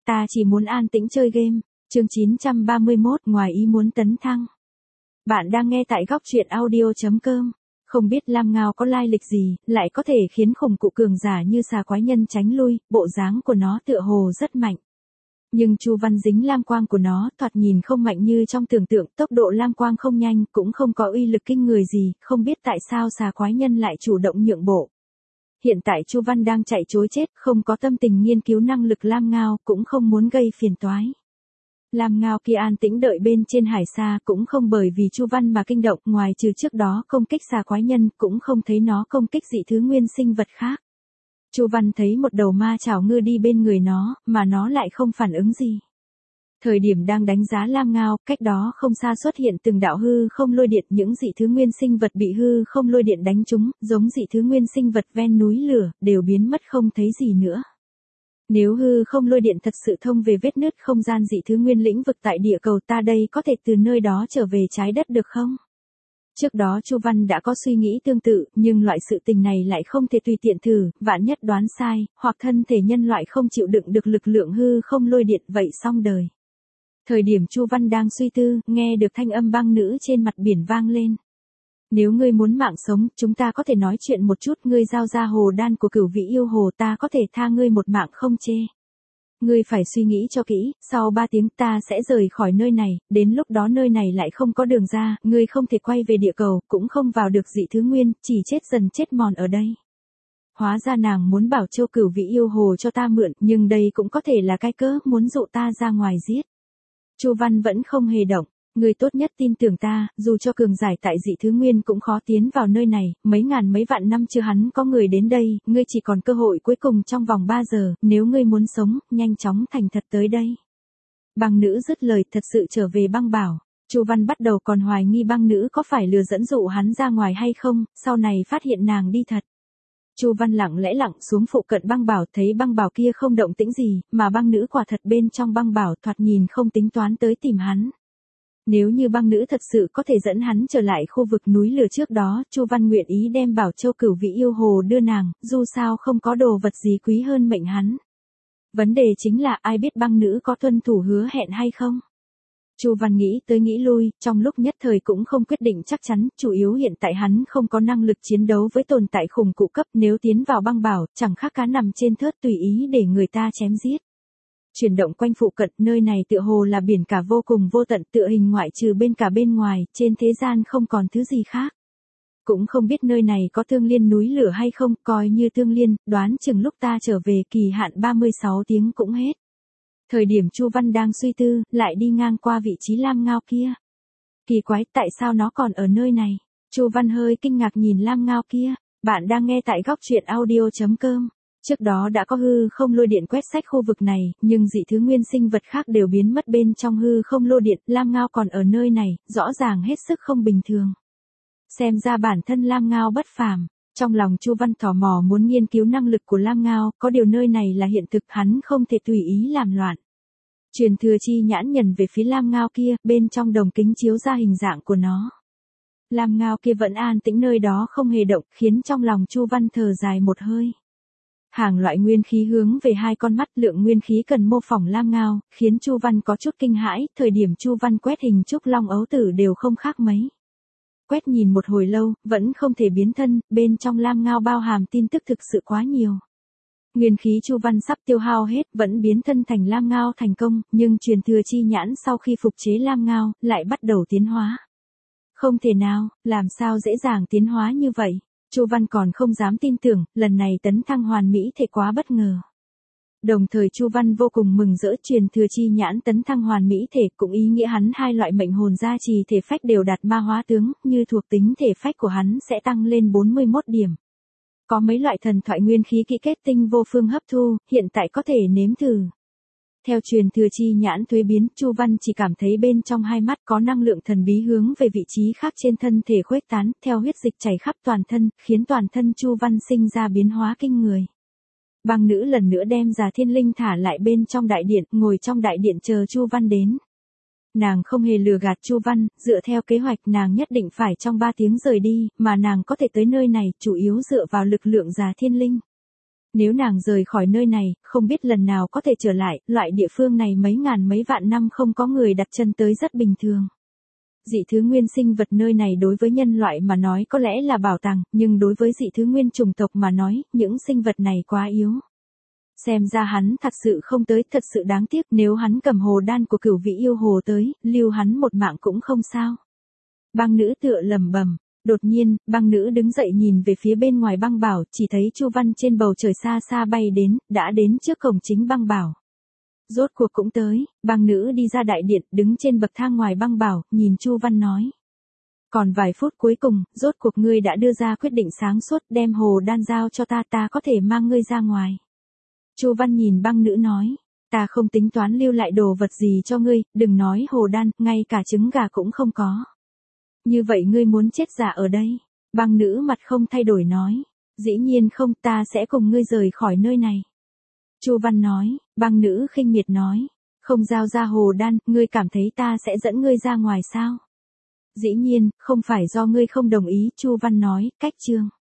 ta chỉ muốn an tĩnh chơi game. Chương 931 ngoài ý muốn tấn thăng. Bạn đang nghe tại góc truyện audio.com. Không biết Lam Ngao có lai lịch gì, lại có thể khiến khủng cụ cường giả như xà quái nhân tránh lui, bộ dáng của nó tựa hồ rất mạnh. Nhưng Chu Văn dính lam quang của nó thoạt nhìn không mạnh như trong tưởng tượng, tốc độ lam quang không nhanh, cũng không có uy lực kinh người gì, không biết tại sao xà quái nhân lại chủ động nhượng bộ. Hiện tại Chu Văn đang chạy trối chết, không có tâm tình nghiên cứu năng lực Lam Ngao, cũng không muốn gây phiền toái. Lam Ngao kia an tĩnh đợi bên trên hải xa, cũng không bởi vì Chu Văn mà kinh động, ngoài trừ trước đó công kích xà quái nhân, cũng không thấy nó công kích dị thứ nguyên sinh vật khác. Chu Văn thấy một đầu ma chảo ngư đi bên người nó, mà nó lại không phản ứng gì. Thời điểm đang đánh giá Lam Ngao, cách đó không xa xuất hiện từng đạo hư không lôi điện, những dị thứ nguyên sinh vật bị hư không lôi điện đánh trúng, giống dị thứ nguyên sinh vật ven núi lửa, đều biến mất không thấy gì nữa. Nếu hư không lôi điện thật sự thông về vết nứt không gian dị thứ nguyên lĩnh vực tại địa cầu ta, đây có thể từ nơi đó trở về trái đất được không? Trước đó Chu Văn đã có suy nghĩ tương tự, nhưng loại sự tình này lại không thể tùy tiện thử, vạn nhất đoán sai, hoặc thân thể nhân loại không chịu đựng được lực lượng hư không lôi điện, vậy xong đời. Thời điểm Chu Văn đang suy tư, nghe được thanh âm băng nữ trên mặt biển vang lên. Nếu ngươi muốn mạng sống, chúng ta có thể nói chuyện một chút, ngươi giao ra hồ đan của Cửu Vĩ Yêu Hồ, ta có thể tha ngươi một mạng không chê. Ngươi phải suy nghĩ cho kỹ, sau 3 tiếng ta sẽ rời khỏi nơi này, đến lúc đó nơi này lại không có đường ra, ngươi không thể quay về địa cầu, cũng không vào được dị thứ nguyên, chỉ chết dần chết mòn ở đây. Hóa ra nàng muốn bảo Châu Cửu Vĩ Yêu Hồ cho ta mượn, nhưng đây cũng có thể là cái cớ muốn dụ ta ra ngoài giết. Chu Văn vẫn không hề động. Ngươi tốt nhất tin tưởng ta, dù cho cường giải tại dị thứ nguyên cũng khó tiến vào nơi này, mấy ngàn mấy vạn năm chưa hắn có người đến đây, ngươi chỉ còn cơ hội cuối cùng trong vòng 3 giờ, nếu ngươi muốn sống, nhanh chóng thành thật tới đây. Băng nữ dứt lời, thật sự trở về băng bảo. Chu Văn bắt đầu còn hoài nghi băng nữ có phải lừa dẫn dụ hắn ra ngoài hay không, sau này phát hiện nàng đi thật. Chu Văn lặng lẽ lặn xuống phụ cận băng bảo, thấy băng bảo kia không động tĩnh gì, mà băng nữ quả thật bên trong băng bảo, thoạt nhìn không tính toán tới tìm hắn. Nếu như băng nữ thật sự có thể dẫn hắn trở lại khu vực núi lửa trước đó, Chu Văn nguyện ý đem Bảo Châu Cửu Vĩ Yêu Hồ đưa nàng, dù sao không có đồ vật gì quý hơn mệnh hắn. Vấn đề chính là ai biết băng nữ có tuân thủ hứa hẹn hay không? Chu Văn nghĩ tới nghĩ lui, trong lúc nhất thời cũng không quyết định chắc chắn, chủ yếu hiện tại hắn không có năng lực chiến đấu với tồn tại khủng cụ cấp, nếu tiến vào băng bảo, chẳng khác cá nằm trên thớt tùy ý để người ta chém giết. Chuyển động quanh phụ cận, nơi này tựa hồ là biển cả vô cùng vô tận, tựa hình ngoại trừ bên cả bên ngoài, trên thế gian không còn thứ gì khác. Cũng không biết nơi này có Thương Liên núi lửa hay không, coi như Thương Liên, đoán chừng lúc ta trở về kỳ hạn 36 tiếng cũng hết. Thời điểm Chu Văn đang suy tư, lại đi ngang qua vị trí Lam Ngao kia. Kỳ quái, tại sao nó còn ở nơi này? Chu Văn hơi kinh ngạc nhìn Lam Ngao kia. Bạn đang nghe tại góc truyện audio.com. Trước đó đã có hư không lôi điện quét sạch khu vực này, nhưng dị thứ nguyên sinh vật khác đều biến mất bên trong hư không lôi điện, Lam Ngao còn ở nơi này, rõ ràng hết sức không bình thường. Xem ra bản thân Lam Ngao bất phàm. Trong lòng Chu Văn tò mò muốn nghiên cứu năng lực của Lam Ngao, có điều nơi này là hiện thực, hắn không thể tùy ý làm loạn. Truyền thừa chi nhãn nhìn về phía Lam Ngao kia, bên trong đồng kính chiếu ra hình dạng của nó. Lam Ngao kia vẫn an tĩnh nơi đó không hề động, khiến trong lòng Chu Văn thở dài một hơi. Hàng loại nguyên khí hướng về hai con mắt, lượng nguyên khí cần mô phỏng Lam Ngao, khiến Chu Văn có chút kinh hãi, thời điểm Chu Văn quét hình trúc long ấu tử đều không khác mấy. Quét nhìn một hồi lâu, vẫn không thể biến thân, bên trong Lam Ngao bao hàm tin tức thực sự quá nhiều. Nguyên khí Chu Văn sắp tiêu hao hết, vẫn biến thân thành Lam Ngao thành công, nhưng truyền thừa chi nhãn sau khi phục chế Lam Ngao, lại bắt đầu tiến hóa. Không thể nào, làm sao dễ dàng tiến hóa như vậy? Chu Văn còn không dám tin tưởng, lần này tấn thăng hoàn mỹ thể quá bất ngờ. Đồng thời Chu Văn vô cùng mừng rỡ, truyền thừa chi nhãn tấn thăng hoàn mỹ thể cũng ý nghĩa hắn hai loại mệnh hồn gia trì thể phách đều đạt ma hóa tướng, như thuộc tính thể phách của hắn sẽ tăng lên 41 điểm. Có mấy loại thần thoại nguyên khí kỹ kết tinh vô phương hấp thu, hiện tại có thể nếm thử. Theo truyền thừa chi nhãn thuế biến, Chu Văn chỉ cảm thấy bên trong hai mắt có năng lượng thần bí hướng về vị trí khác trên thân thể khuếch tán, theo huyết dịch chảy khắp toàn thân, khiến toàn thân Chu Văn sinh ra biến hóa kinh người. Băng nữ lần nữa đem Già Thiên Linh thả lại bên trong đại điện, ngồi trong đại điện chờ Chu Văn đến. Nàng không hề lừa gạt Chu Văn, dựa theo kế hoạch nàng nhất định phải trong 3 tiếng rời đi, mà nàng có thể tới nơi này chủ yếu dựa vào lực lượng Già Thiên Linh. Nếu nàng rời khỏi nơi này, không biết lần nào có thể trở lại, loại địa phương này mấy ngàn mấy vạn năm không có người đặt chân tới rất bình thường. Dị thứ nguyên sinh vật nơi này đối với nhân loại mà nói có lẽ là bảo tàng, nhưng đối với dị thứ nguyên chủng tộc mà nói, những sinh vật này quá yếu. Xem ra hắn thật sự không tới, thật sự đáng tiếc, nếu hắn cầm hồ đan của Cửu Vị Yêu Hồ tới, lưu hắn một mạng cũng không sao. Băng nữ tựa lẩm bẩm. Đột nhiên, băng nữ đứng dậy nhìn về phía bên ngoài băng bảo, chỉ thấy Chu Văn trên bầu trời xa xa bay đến, đã đến trước cổng chính băng bảo. Rốt cuộc cũng tới, băng nữ đi ra đại điện, đứng trên bậc thang ngoài băng bảo, nhìn Chu Văn nói. Còn vài phút cuối cùng, rốt cuộc ngươi đã đưa ra quyết định sáng suốt, đem hồ đan giao cho ta, ta có thể mang ngươi ra ngoài. Chu Văn nhìn băng nữ nói, ta không tính toán lưu lại đồ vật gì cho ngươi, đừng nói hồ đan, ngay cả trứng gà cũng không có. Như vậy ngươi muốn chết giả ở đây? Băng nữ mặt không thay đổi nói, dĩ nhiên không, ta sẽ cùng ngươi rời khỏi nơi này. Chu Văn nói, băng nữ khinh miệt nói, không giao ra hồ đan, ngươi cảm thấy ta sẽ dẫn ngươi ra ngoài sao? Dĩ nhiên, không phải do ngươi không đồng ý, Chu Văn nói, cách chương.